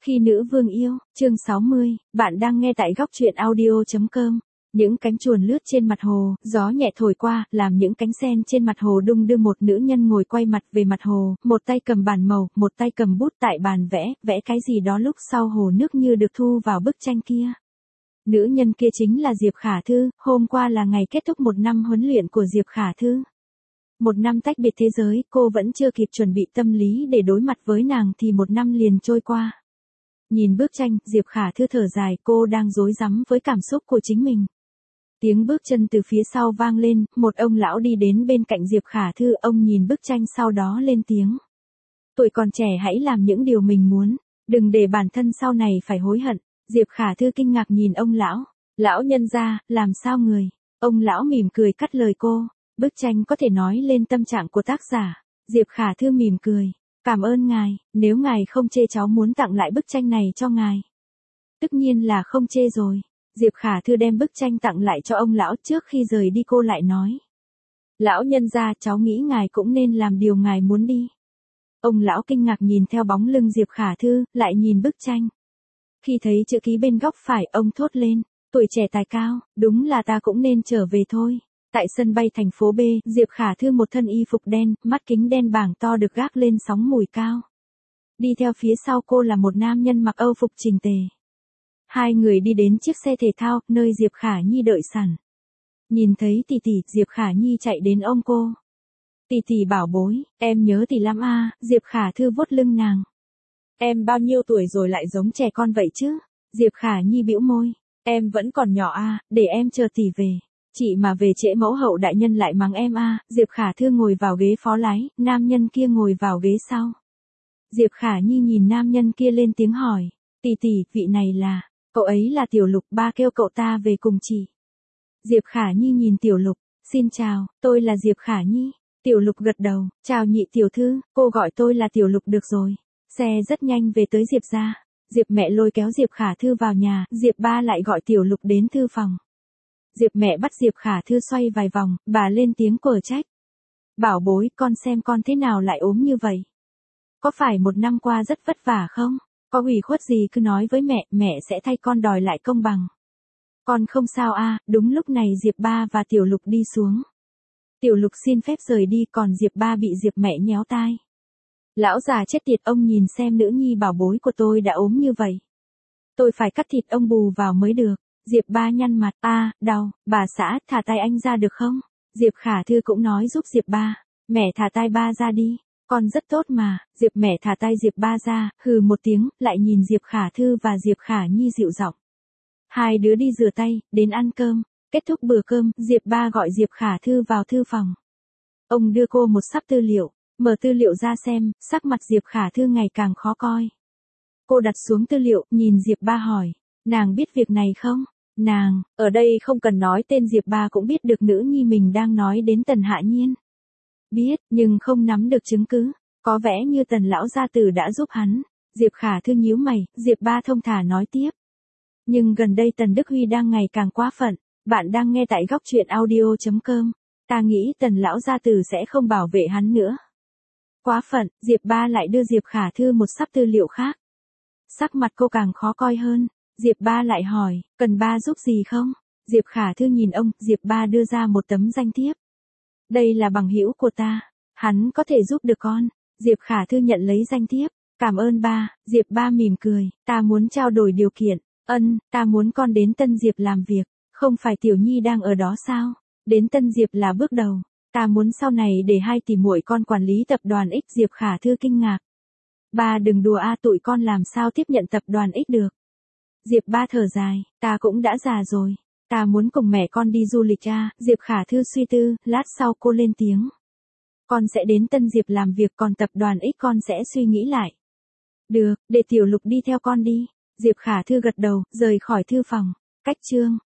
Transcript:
Khi nữ vương yêu, chương 60, bạn đang nghe tại góc truyện audio.com. Những cánh chuồn lướt trên mặt hồ, gió nhẹ thổi qua, làm những cánh sen trên mặt hồ đung đưa. Một nữ nhân ngồi quay mặt về mặt hồ, một tay cầm bàn màu, một tay cầm bút tại bàn vẽ cái gì đó. Lúc sau hồ nước như được thu vào bức tranh kia. Nữ nhân kia chính là Diệp Khả Thư. Hôm qua là ngày kết thúc một năm huấn luyện của Diệp Khả Thư. Một năm tách biệt thế giới, cô vẫn chưa kịp chuẩn bị tâm lý để đối mặt với nàng thì một năm liền trôi qua. Nhìn bức tranh, Diệp Khả Thư thở dài, cô đang rối rắm với cảm xúc của chính mình. Tiếng bước chân từ phía sau vang lên, một ông lão đi đến bên cạnh Diệp Khả Thư, ông nhìn bức tranh sau đó lên tiếng. Tuổi còn trẻ hãy làm những điều mình muốn, đừng để bản thân sau này phải hối hận. Diệp Khả Thư kinh ngạc nhìn ông lão. Lão nhân gia, làm sao người? Ông lão mỉm cười cắt lời cô. Bức tranh có thể nói lên tâm trạng của tác giả. Diệp Khả Thư mỉm cười. Cảm ơn ngài, nếu ngài không chê cháu muốn tặng lại bức tranh này cho ngài. Tất nhiên là không chê rồi. Diệp Khả Thư đem bức tranh tặng lại cho ông lão. Trước khi rời đi cô lại nói. Lão nhân gia, cháu nghĩ ngài cũng nên làm điều ngài muốn đi. Ông lão kinh ngạc nhìn theo bóng lưng Diệp Khả Thư, lại nhìn bức tranh. Khi thấy chữ ký bên góc phải, ông thốt lên. Tuổi trẻ tài cao, đúng là ta cũng nên trở về thôi. Tại sân bay thành phố B, Diệp Khả Thư một thân y phục đen, mắt kính đen bảng to được gác lên sóng mùi cao. Đi theo phía sau cô là một nam nhân mặc âu phục chỉnh tề. Hai người đi đến chiếc xe thể thao, nơi Diệp Khả Nhi đợi sẵn. Nhìn thấy tỷ tỷ, Diệp Khả Nhi chạy đến ôm cô. Tỷ tỷ bảo bối, em nhớ tỷ lắm à, Diệp Khả Thư vuốt lưng nàng. Em bao nhiêu tuổi rồi lại giống trẻ con vậy chứ? Diệp Khả Nhi bĩu môi. Em vẫn còn nhỏ à, để em chờ tỷ về. Chị mà về trễ mẫu hậu đại nhân lại mắng em à. Diệp Khả Thư ngồi vào ghế phó lái, nam nhân kia ngồi vào ghế sau. Diệp Khả Nhi nhìn nam nhân kia lên tiếng hỏi. Tỷ tỷ, vị này là, cậu ấy là Tiểu Lục, ba kêu cậu ta về cùng chị. Diệp Khả Nhi nhìn Tiểu Lục, xin chào, tôi là Diệp Khả Nhi. Tiểu Lục gật đầu, chào nhị tiểu thư, cô gọi tôi là Tiểu Lục được rồi. Xe rất nhanh về tới Diệp gia. Diệp mẹ lôi kéo Diệp Khả Thư vào nhà, Diệp ba lại gọi Tiểu Lục đến thư phòng. Diệp mẹ bắt Diệp Khả Thư xoay vài vòng, bà lên tiếng quở trách. Bảo bối, con xem con thế nào lại ốm như vậy? Có phải một năm qua rất vất vả không? Có ủy khuất gì cứ nói với mẹ sẽ thay con đòi lại công bằng. Con không sao à, đúng lúc này Diệp ba và Tiểu Lục đi xuống. Tiểu Lục xin phép rời đi, còn Diệp ba bị Diệp mẹ nhéo tai. Lão già chết tiệt, ông nhìn xem nữ nhi bảo bối của tôi đã ốm như vậy. Tôi phải cắt thịt ông bù vào mới được. Diệp ba nhăn mặt, đau, bà xã, thả tay anh ra được không? Diệp Khả Thư cũng nói giúp Diệp ba, mẹ thả tay ba ra đi, con rất tốt mà. Diệp mẹ thả tay Diệp ba ra, hừ một tiếng, lại nhìn Diệp Khả Thư và Diệp Khả Nhi dịu giọng. Hai đứa đi rửa tay, đến ăn cơm. Kết thúc bữa cơm, Diệp ba gọi Diệp Khả Thư vào thư phòng. Ông đưa cô một sắp tư liệu, mở tư liệu ra xem, sắc mặt Diệp Khả Thư ngày càng khó coi. Cô đặt xuống tư liệu, nhìn Diệp ba hỏi, nàng biết việc này không? Nàng, ở đây không cần nói tên, Diệp ba cũng biết được nữ nhi mình đang nói đến Tần Hạ Nhiên. Biết, nhưng không nắm được chứng cứ, có vẻ như Tần lão gia tử đã giúp hắn. Diệp Khả Thư nhíu mày, Diệp ba thông thả nói tiếp. Nhưng gần đây Tần Đức Huy đang ngày càng quá phận, bạn đang nghe tại góc truyện audio.com. Ta nghĩ Tần lão gia tử sẽ không bảo vệ hắn nữa. Quá phận, Diệp ba lại đưa Diệp Khả Thư một sắp tư liệu khác. Sắc mặt cô càng khó coi hơn. Diệp ba lại hỏi, cần ba giúp gì không? Diệp Khả Thư nhìn ông, Diệp ba đưa ra một tấm danh thiếp. Đây là bằng hữu của ta, hắn có thể giúp được con. Diệp Khả Thư nhận lấy danh thiếp, cảm ơn ba. Diệp ba mỉm cười, ta muốn trao đổi điều kiện. Ta muốn con đến Tân Diệp làm việc, không phải Tiểu Nhi đang ở đó sao? Đến Tân Diệp là bước đầu, ta muốn sau này để hai tỷ muội con quản lý tập đoàn X. Diệp Khả Thư kinh ngạc. Ba đừng đùa tụi con làm sao tiếp nhận tập đoàn X được. Diệp ba thở dài, ta cũng đã già rồi, ta muốn cùng mẹ con đi du lịch Diệp Khả Thư suy tư, lát sau cô lên tiếng. Con sẽ đến Tân Diệp làm việc, còn tập đoàn X con sẽ suy nghĩ lại. Được, để Tiểu Lục đi theo con đi. Diệp Khả Thư gật đầu, rời khỏi thư phòng. Cách chương